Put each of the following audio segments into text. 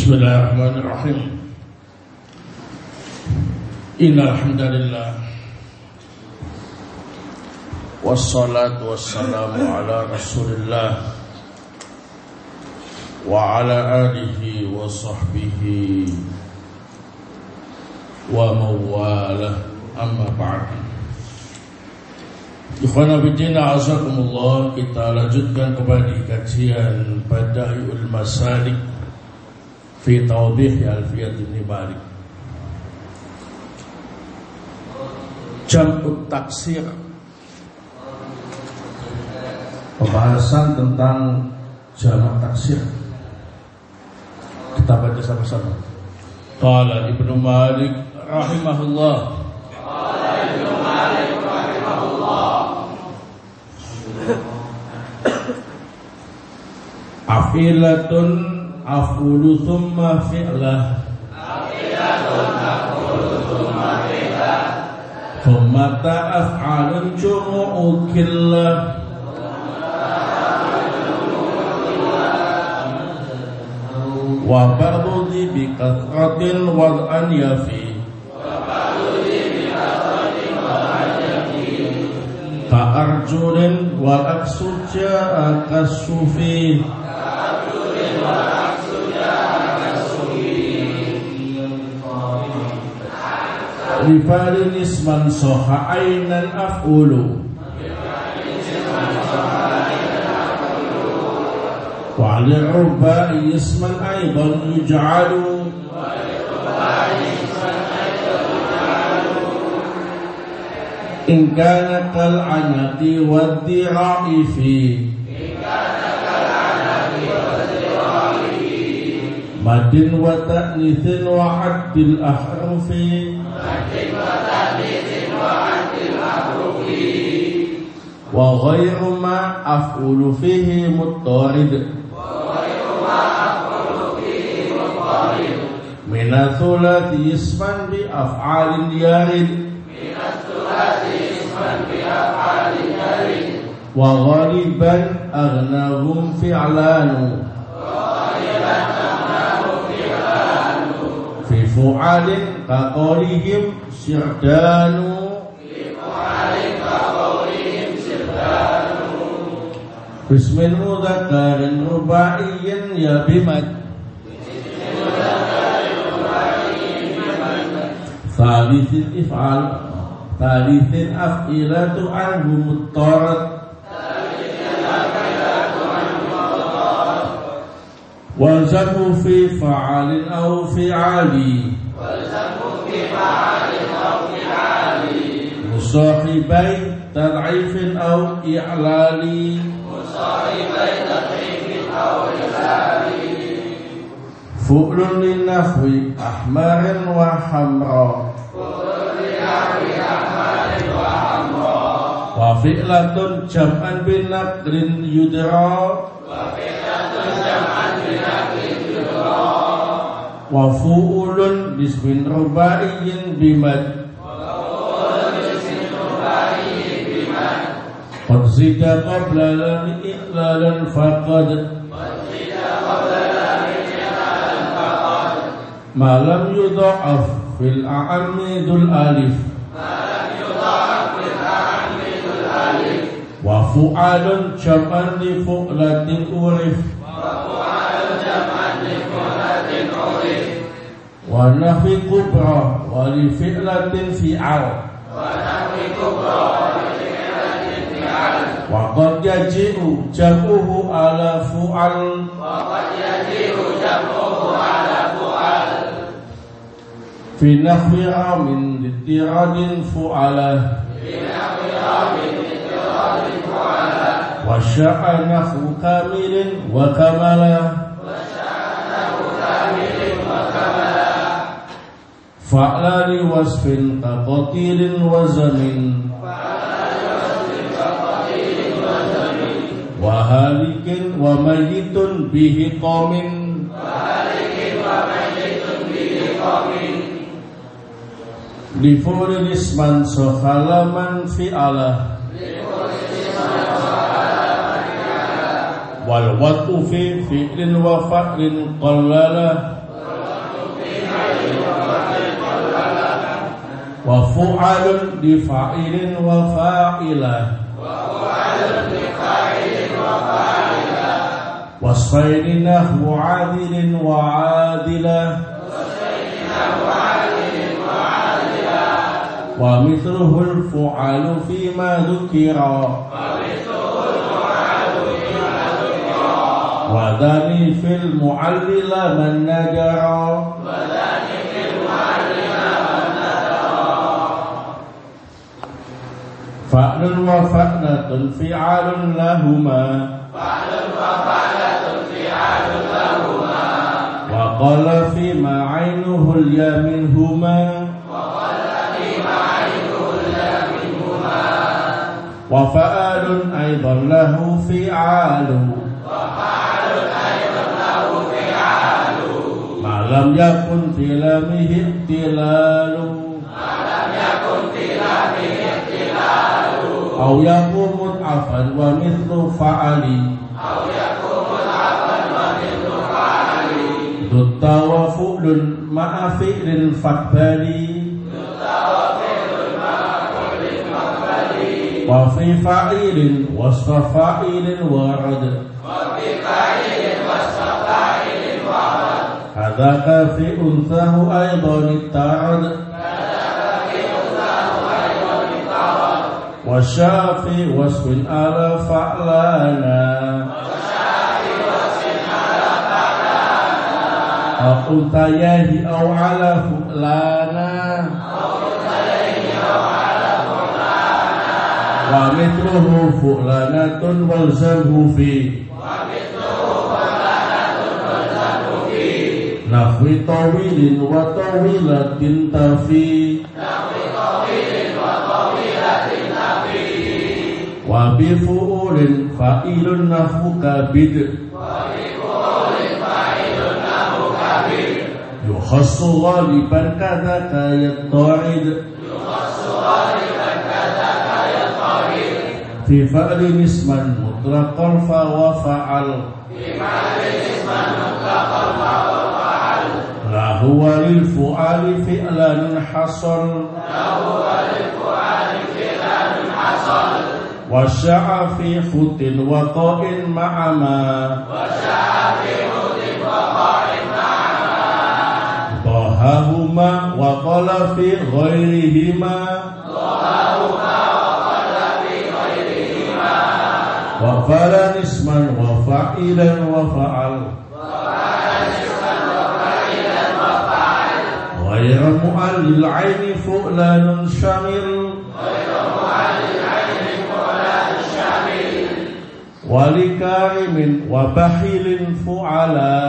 Bismillahirrahmanirrahim. Innal hamdalillah wassalatu wassalamu ala Rasulillah wa ala alihi wa sahbihi wa mawalah, amma ba'd. Ikhwana fillah, azakumullah, kita lanjutkan kembali kajian Bada'iul Masalik fi Tawdih Alfiyat Ibn Malik. Jam'ut taksir, pembahasan tentang jamak taksir. Kita baca sama-sama. Qala Ibnu Malik rahimahullah. Qala Ibnu Malik rahimahullah. Afilatun afulu thumma fi'lah. Afilatun afulu thumma fi'lah. Thumma ta'af'alun jumu'u killah. Wa ba'du dhi bi kathratin wal an yafi. Ka'arjurin wal aksu ja'a kasufi. Rifalin isman soha aynan af'ulu wa li'rubai isman aydan yuj'alu in kana kal'anati waddi'ai fi madin wa ta'nithin wa haddil ahrufi wa ghairu ma af'ulu fihi muttarid minathulati isman bi af'alin yarid wa ghaliban aghnahum fi'lanu fi fu'alin kaqolihim sirdanu bismin mudhakkarin rubaiyin ya bimad thalithin if'al thalithin af'ilatu anhu muttarat walzamu fi fa'alin aw fi'ali musahibai tad'ifin aw i'lali fu'lun linahwi ahmarin wa hamra wa fi'latun jam'an bin nakrin yudra wa fu'ulun bismin rubaiyin bimad qad zida qabla lam i'lalan faqad ma lam yudha'af fil a'amidul alif wa fu'alun jam'an li fu'latin urif wa nahwi kubra wa li fi'latin fi'al wa qad yaji'u jam'uhu ala fu'al fi nahwi amin litiradin fu'ala wa sya'a nahwu kamilin wa kamala fa'lali wasfin kaqatilin wa zamin wa halikin wa mayyitun bihi qamin li fu'lin isman sohalaman fi'ala wal watu fi fi'lin wa fa'lin qallala wa fu'alun li fa'ilin wa fa'ilah wasfaini nahwu 'adilin wa 'adilah wa mithluhu al-fu'alu fima dhukira wa dhani fil mu'allila man najara fa'lun wa fa'latun fi'alun lahuma wa qala fima 'ainuhu al-ya minhuma wa fa'alun aidan lahu fi'alu ma lam yakun fi lamihi ihtilalu aw yaqumu afan wa mithlu fa'ali dutta wa fu'lun ma'a fi'lin faqbali wa fi fa'ilin wasfa fa'ilin warad hadaka fi unthahu aidan ittarad wa syafi wasfin ala fa'lana aqul tayahi aw ala fu'lana wa mithluhu fu'lanatun walzamhu fi nahwi tawilin wa tawilatin tafi wa bi fu'ulin fa'ilun nahwu kabid yukhassu ghaliban kadhaka yatta'id fi fa'lin isman mutlaqan fa wa fa'al lahu walil fu'ali fi'lan hasal wa sya'a fi khutin wa qa'in ma'ama dhahahuma wa qala fi ghairihima wa falan isman wa fa'ilan wa fa'al ghayra mu'allil 'aini fu'lanun syamil wa likarimin wa bahilin fu'ala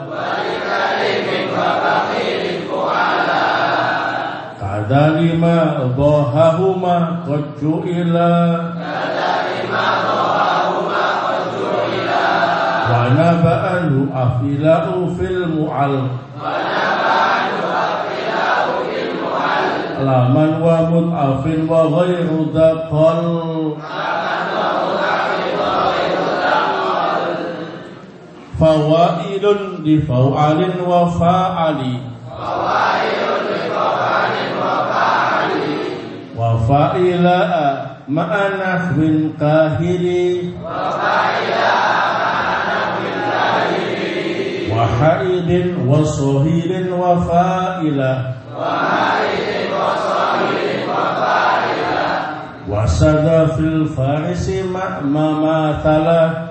kadhalima dhahahuma qad ju'ila wa naba'alu afila'u fil mu'al laman wa mut'afin wa ghairu dhaqal fawailun li fa'alin wa fa'ali wa fa'ila'a ma'a nahwin kahiri wa haidin wa sohilin wa fa'ilah wa sada fil farisi ma'ma thala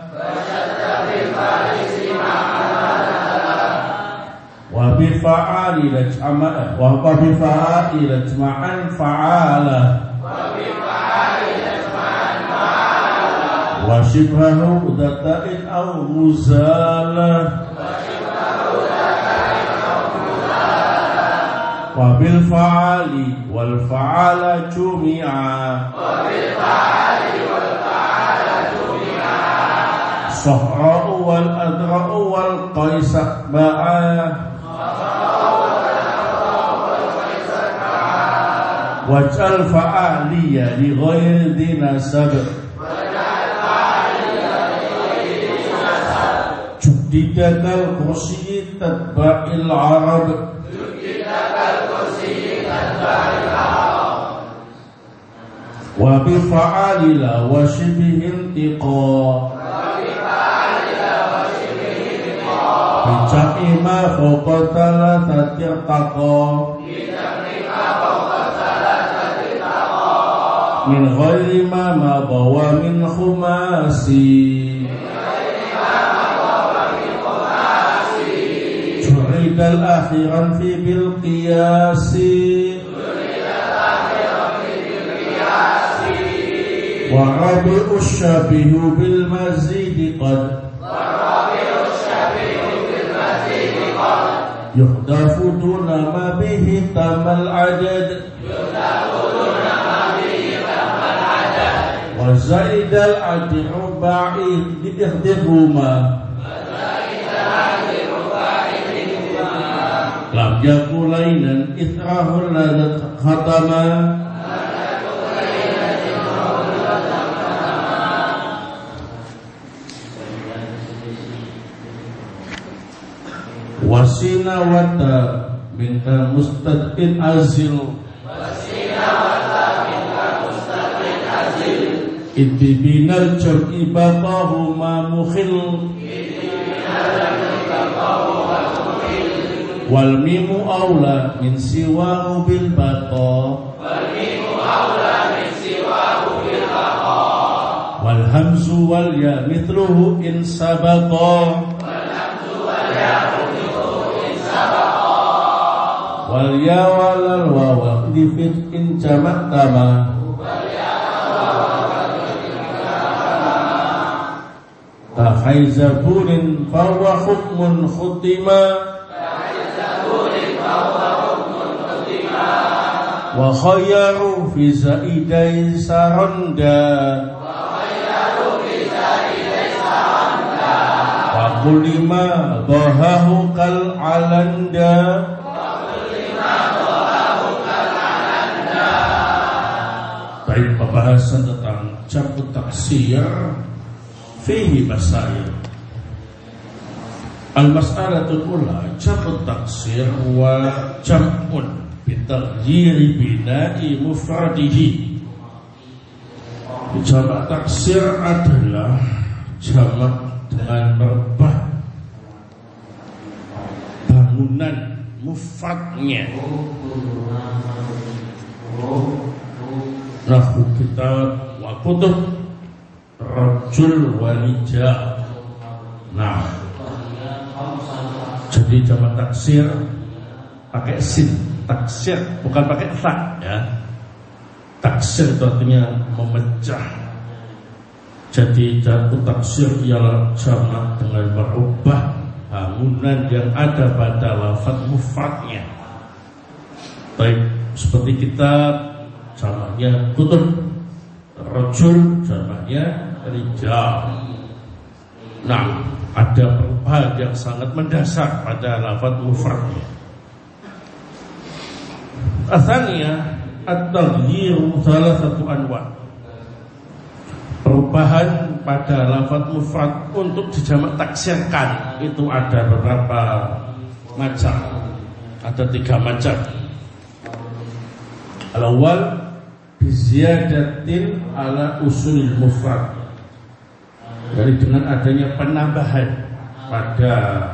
wa bi fa'ali laj'ama wa bi fa'ali lajma'an fa'ala wa shibhahu data'in aw muzala wa bil fa'ali wal fa'ala jumi'a sahra'u wal adra'u wal qaisa ba'a waj'al fa'aliya li ghairi dinasab judidakal kursi tatba'il arab wa bi fa'alila wa shibhi intiqa bijami ma fawqa thalathati taqa min ghairi ma bawa min khumasi ju'idal akhiran fi bil qiyasi wa rabi'u syabihu bil mazidi qad yuhdafu duna ma bihi tamal adad wa zaidal adi'u ba'id bi'ihdihuma lam yakulainan ithrahul ladat khatama wasina wata minta mustadin azil idbi binal jam'i batahuma mukhil wal mimu awla min siwahu bil bata wal hamzu wal ya mithluhu in sabata wal ya walal wawa di fit'in jamak tama tahaizabunin fawa hukmun khutima wa khayyaru fi zaidai saronda wa kulima dhahahu kal alanda baik pembahasan tentang jam'u taksir fihi masail. Al-mas'alatul ula jam'u taksir wa jam'un bitaghyiri bina'i mufradihi. Jamak taksir adalah jamak dengan merubah bangunan mufradnya. Nahu kitab wa kutub rajul wa rijal. Nah, jadi jamak taksir pakai sin, taksir bukan pakai ta ya. Taksir itu artinya memecah. Jadi jamak taksir ialah jamak dengan merubah bangunan yang ada pada lafaz mufradnya. Baik seperti kita jamaknya kutub, rajul jamaknya rijal. Nah, ada perubahan yang sangat mendasar pada lafaz mufradnya. Asalnya at-taghyiru thalathatu anwa. Perubahan pada lafaz mufrad untuk dijamak taksirkan itu ada beberapa macam. Ada 3 macam. Al-awwal biziyadatin ala usulil mufrad. Jadi dengan adanya penambahan pada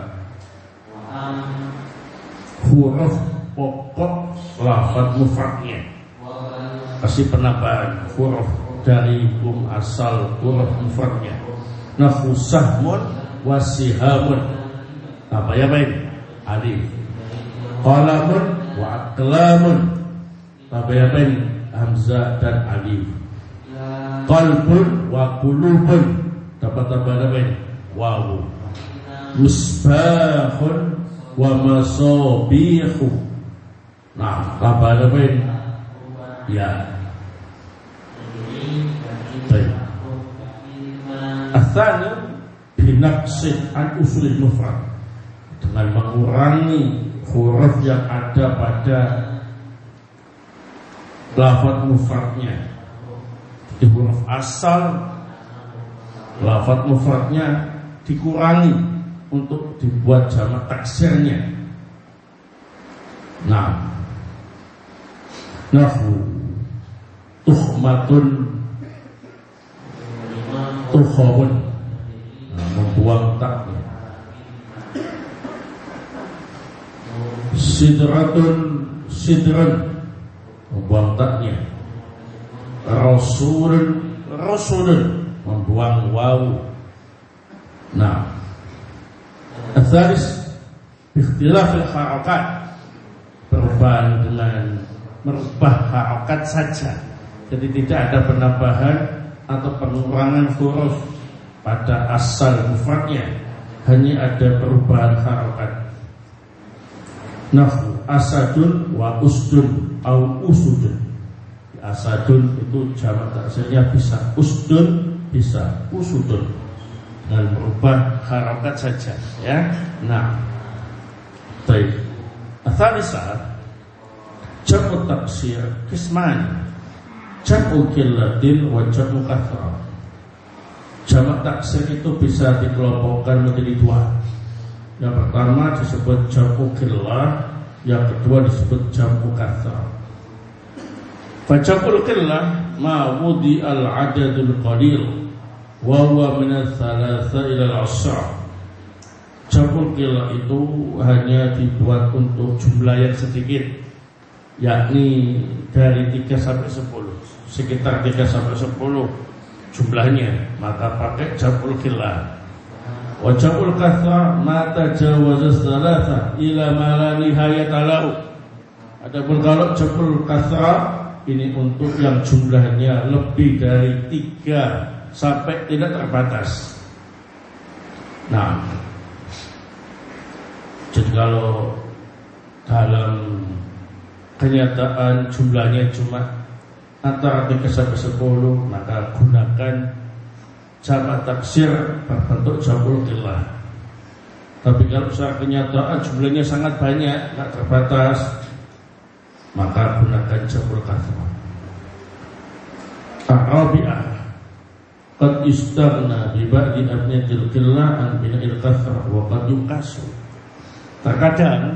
huruf pokok lafaz mufradnya. Kasih penambahan huruf dari asal huruf mufradnya. Nahu sahmun wasihamun. Apa ya baik? Alif. Qalamun wa aqlamun. Apa ya baik? Hamzah dan alif. Qalbun wa qulubun. Dapat tambah apa ini? Wawu. Musbahun wa masabihu. Nah, tambah apa ini? Ya. Baik. Atsani binaqsi an usulil mufrad. Dengan mengurangi huruf yang ada pada lafaz mufradnya. Di huruf asal lafaz mufradnya dikurangi untuk dibuat jamak taksirnya. Nah, nahu tuhmatun, tuhobun, membuang taknya. Sidratun, sidran, membuang taknya. Rasulun, rasulun, membuang wawu. Nah, asalis ikhtilafil harakat, perubahan dengan merubah harokat saja. Jadi tidak ada penambahan atau pengurangan huruf pada asal mufradnya, hanya ada perubahan harokat. Nahwu asadun wa usdun au usudun. Asadun itu jamak taksirnya bisa usdun, bisa usudun, dengan merubah harokat saja, ya. Nah, baik. Asalisa jam'u taksir kisman, jam'u qillatin wa jam'u kathrah. Jamak taksir itu bisa dikelompokkan menjadi dua. Yang pertama disebut jam'u qillah, yang kedua disebut jam'u kathrah. Fa jam'ul qillah ma wudi al-adadul qalil wa huwa min ats-tsalatsa ila al-'ashra. Jam'ul qillah itu hanya dibuat untuk jumlah yang sedikit, yakni dari 3 sampai 10, sekitar 3 sampai 10 jumlahnya, maka pakai jam'ul qillah. Wa jam'ul kathrah ma tajawaza tsalatsa ila ma la nihayata lahu. Adapun kalau jam'ul kathrah ini untuk yang jumlahnya lebih dari 3 sampai tidak terbatas. Nah, jadi kalau dalam kenyataan jumlahnya cuma antara 3 sampai 10, maka gunakan jamak taksir berbentuk jam'ul qillah. Tapi kalau secara kenyataan jumlahnya sangat banyak, tidak terbatas, maka gunakan jam'ul kathrah. Ar-rabi'ah qad istaghna bi ba'di abniyatil qillah an bina'il kathrah wa qad yuqasu. Terkadang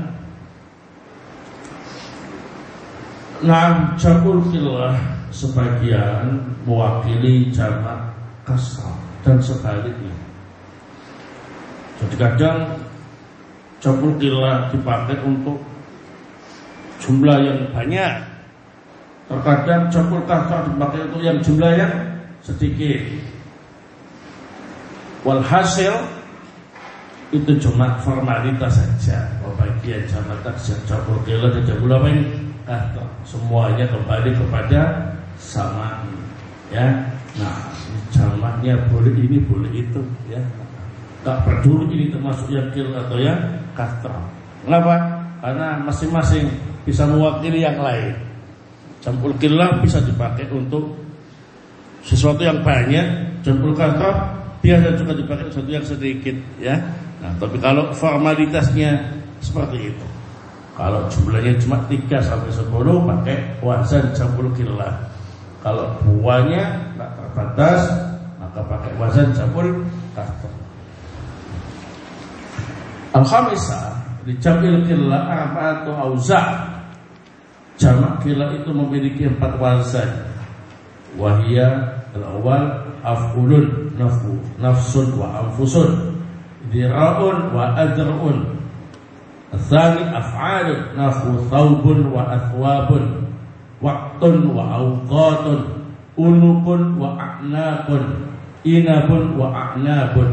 jam'ul qillah sebagian mewakili jamak kasrah dan sebaliknya. Jadi kadang jam'ul qillah dipakai untuk jumlah yang banyak, terkadang jam'ul kathrah dipakai untuk yang jumlah yang sedikit. Walhasil itu cuma formalitas saja. Pembagian jamak taksir jam'ul qillah dan jam'ul apa ini? Kathrah. Semuanya kembali kepada sama, ya. Nah, jamaknya boleh ini, boleh itu, ya. Tak peduli ini termasuk yang qillah atau yang kathrah. Kenapa? Karena masing-masing bisa mewakili yang lain. Jam'ul qillah bisa dipakai untuk sesuatu yang banyak, jam'ul kathrah biasa juga dipakai sesuatu yang sedikit, ya. Nah, tapi kalau formalitasnya seperti itu, kalau jumlahnya cuma 3 sampai 10 pakai wazan jam'ul qillah. Kalau buahnya tidak terbatas, maka pakai wazan jam'ul kathrah. Al-khamisah di jam'il qillah arba'atu auza'. Jamak qillah itu memiliki 4 wazan. Wahia al-awwal af'ulun, nafsun wa anfusun, dira'un wa adra'un. Al-thani af'alun, thawbun wa athwabun, waqtun wa awqatun, unukun wa a'naqun, inabun wa a'nabun.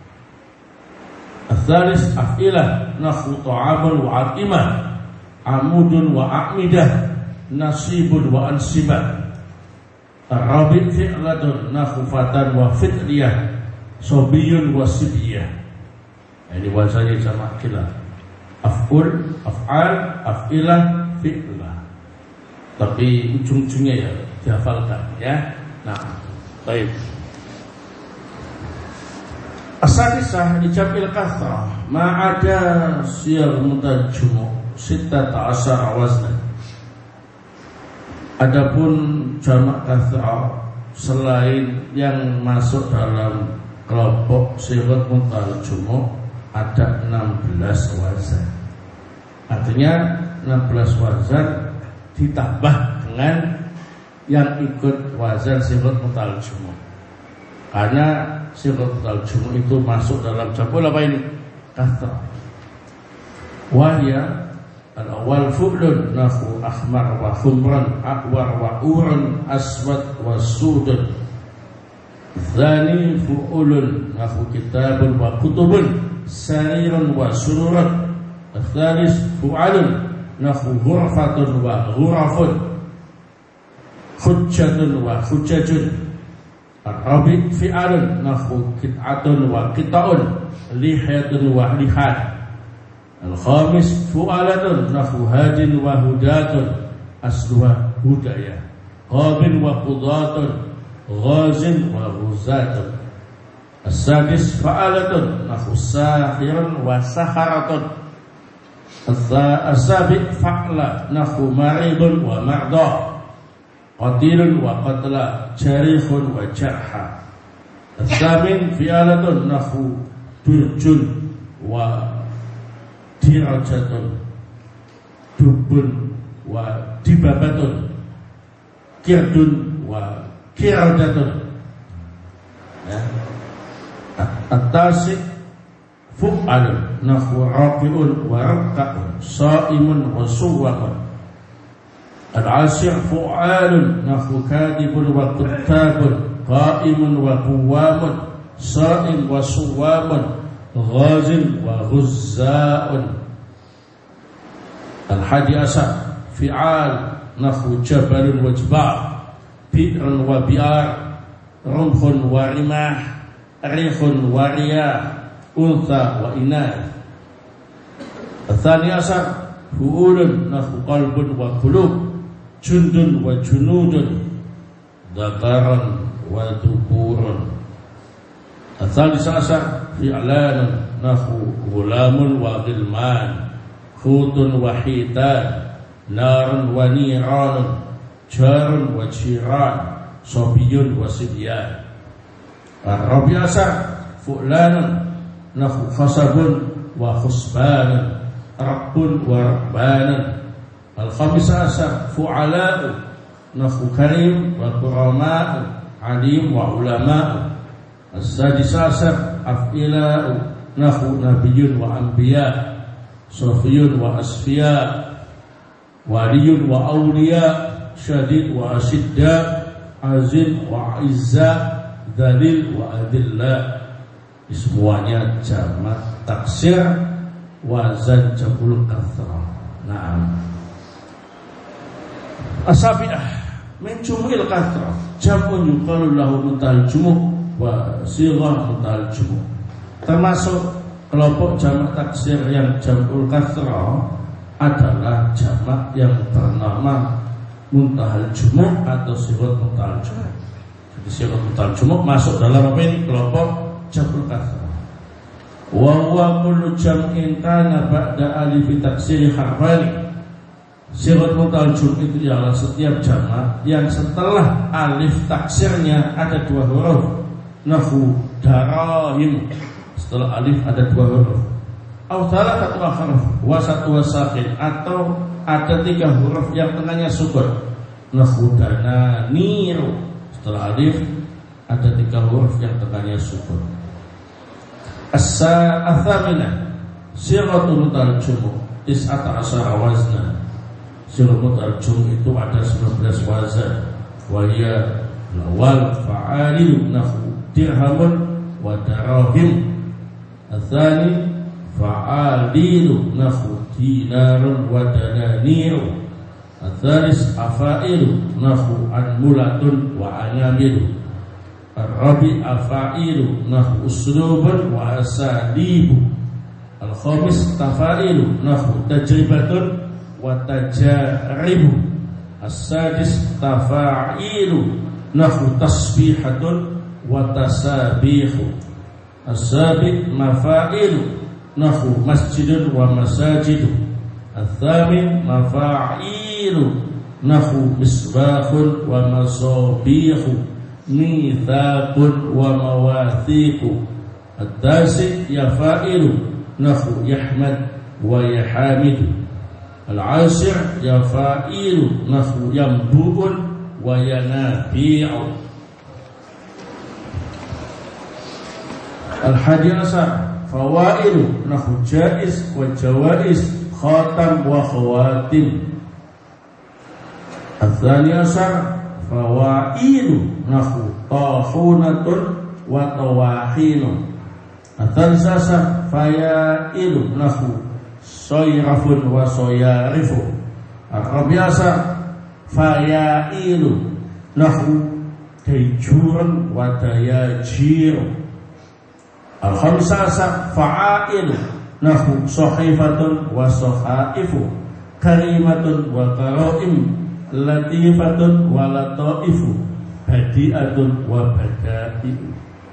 Al-thalis af'ilah, ta'amun wa atimah, amudun wa a'midah, nasibun wa ansibah. Ar-rabi' fi'latun, fatan wa fitriyah, sobiyun wa sibiyah. Ini wazannya jamak qillah. Af'ul, af'al, af'ilah, fi'lah. Tapi ujung-ujungnya ya dihafalkan, ya. Nah, baik. As-sadisah di jam'il kathrah ma ada siyar mutajmu 16 waznan. Adapun jamak kathrah selain yang masuk dalam kelompok sifat mutajmu ada 16 wazan. Artinya 16 wazan ditambah dengan yang ikut wazan sighatul jumuh. Karena sighatul jumuh itu masuk dalam jamul apa ini? Kasrah. Wahya al-awwal fu'lun nahu ahmar wa khumran aqwar wa urun aswad wa sudun. Tsani fu'ulun nahu kitabun wa kutubun sarirun wa sururun. Tsalis fu'alun nahu ghurfatun wa ghurafun hujjatun wa hujjajun. Ar-rabi fi'alun nahu kit'atun wa kita'un lihyatun wa lihat. Al-khamis fu'alatun nahu hadin wa hudatun asluha hudaya. Qabin wa qudatun ghazin wa ghuzatun. As-sadis fa'alatun nahu sahirun wa saharatun. As-sabi fa'la nahu maridun wa marda. Qatilun wa qatla jarihun wa jarha. As-samin fi'alatun nahu durjun wa dirajatun dubun wa dibabatun kirdun wa kiradatun. Ya. At-tasik fu'alun nahu rafi'un wa raka'un sa'imun wa suwamun. Al-asir fu'alun nahu kadibun wa kuttabun qa'imun wa quwamun sa'im wa suwamun ghazin wa ghuzza'un. Al-hadi asar fi'al nahu jabalun wa jibal bi'run wa bi'ar rumhun wa rimah rihun wa riyah untha wa inah. Al-thani asar fu'ulun nahu qalbun wa qulub jundun wa junudun dhakaran wa duburun. Al-thalith asar fi'lanun nahu gulamun wa ghilman khutun wa hitan narun wa niranun jarun wa jiran sobiyun wa sibyan. Ar-rabi' asar fu'lanun nahu khasabun wa khusbanun rabbun wa rabbanan. Al-khamis asar fu'ala'u nahu karim wa kurama'u alim wa ulama'u. As-sadis asar af'ila'u nahu nabiyyun wa anbiya sofiyun wa asfiya waliyun wa awliya syadid wa asidda azim wa izza dalil wa adillah. Semuanya jamak taksir wazan jamul kathrah. Naam. Asabi'ah min jumu'il kathrah jamun yuqalu lahu mutal jumuh wa sighah mutal jumuh. Termasuk kelompok jamak taksir yang jamul kathrah adalah jamak yang bernama muntahal jumuh atau sighah muntahal jumuh. Jadi sighah muntahal jumuh masuk dalam apa ini? Kelompok jamul kathrah. Wa huwa kullu jam'in kana ba'da alif taksir harfani. Sighah muntahal jumuh itu ialah setiap jamak yang setelah alif taksirnya ada dua huruf. Nahu darahim, setelah alif ada dua huruf. Atau salah satu huruf wasatu wasakin, atau ada tiga huruf yang tengahnya sukun. Nahu dananiru, setelah alif ada tiga huruf yang tengahnya sukun. As-sa'athamina sighatul mutal jumuh 19 wazna. Sighatul mutal jumuh itu ada 19 wazan. Wa hiya lawal fa'alilu nahu dirhamun wa darahim. Al-thani fa'alilu nahu dinarun wa dananiru. Al-thalis afailu nahu anmulatun wa anyamilu. Ar-rabi afailu nahu uslubun wa asadibu. Al-khamis tafailu nahu tajribatun wa tajaribu. As-sadis tafailu nahu tasbihatun wa tasabihu. As-sabi mafailu nahu masjidun wa masajidu. Al-thamin mafailu nahu misbahun wa masabihu mithaqun wa mawathiqu. At-tasi yafailu nahu yahmad wa yahamidu. Al-ashir yafailu nahu yambu'un wa yanabi'u. Al-hadiyasa fawaidu nahu jaiz wa jawaiz khatam wa khawatim. Al-thaniyasa fawaidu nahu tahunatun wa tawahinu. Al-thalisasa fayaidu nahu soyrafun wa soyarifu. Al-rabiasa fayaidu nahu dayjurun wa dayajiru. Al-khamisasa fa'ailu nahu sahifatun wa sahaifu. Karimatun wa karaim. Latifatun wa lataifu. Badi'atun wa bada'i'u.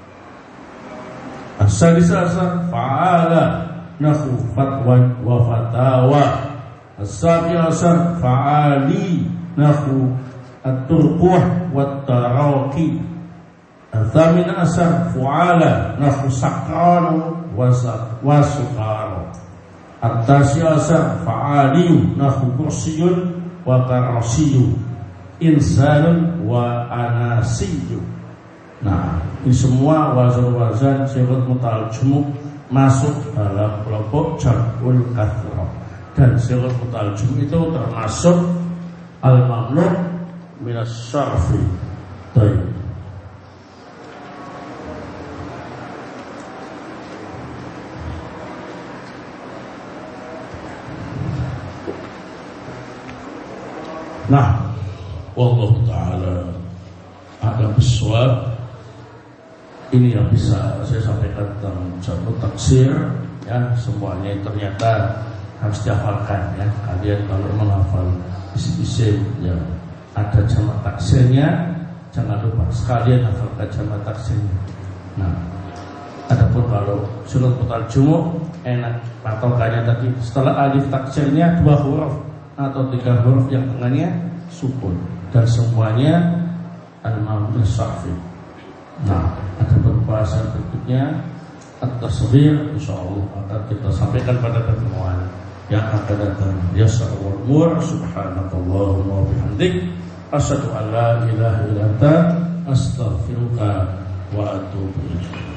As-sadisasa fa'ala nahu fatwan wa fatawa. As-sabiasa fa'ali nahu at-turquh wa taraqi. Al-thaminasa fu'ala nahu sakranu wa sukaro. At-tasiasa fa'aliyu nahu kursiyun wa karasiyu. Insanun wa anasiyu. Nah, ini semua wazan-wazan sifat mutalajum masuk dalam kelompok jam'ul kathrah. Dan sifat mutalajum itu termasuk al-mamnu' minas syarfi. Baik. Nah, wallahu ta'ala a'lam bissawab. Ini yang bisa saya sampaikan tentang jamu taksir, ya. Semuanya ternyata harus dihafalkan, ya. Kalian kalau menghafal isim-isim yang ada jamak taksirnya, jangan lupa sekalian hafalkan jamak taksirnya. Nah, adapun kalau surat mutalajum enak patokannya tadi setelah alif taksirnya 2 huruf atau 3 huruf yang tengahnya sukun dan semuanya al-mamnu syarfi. Nah, ada pembahasan berikutnya at-tasghir, insyaallah akan kita sampaikan pada pertemuan yang akan datang. Yas'alul umur subhanakallahumma wa bihamdik asyhadu an la ilaha illa anta astaghfiruka wa atubu ilaik.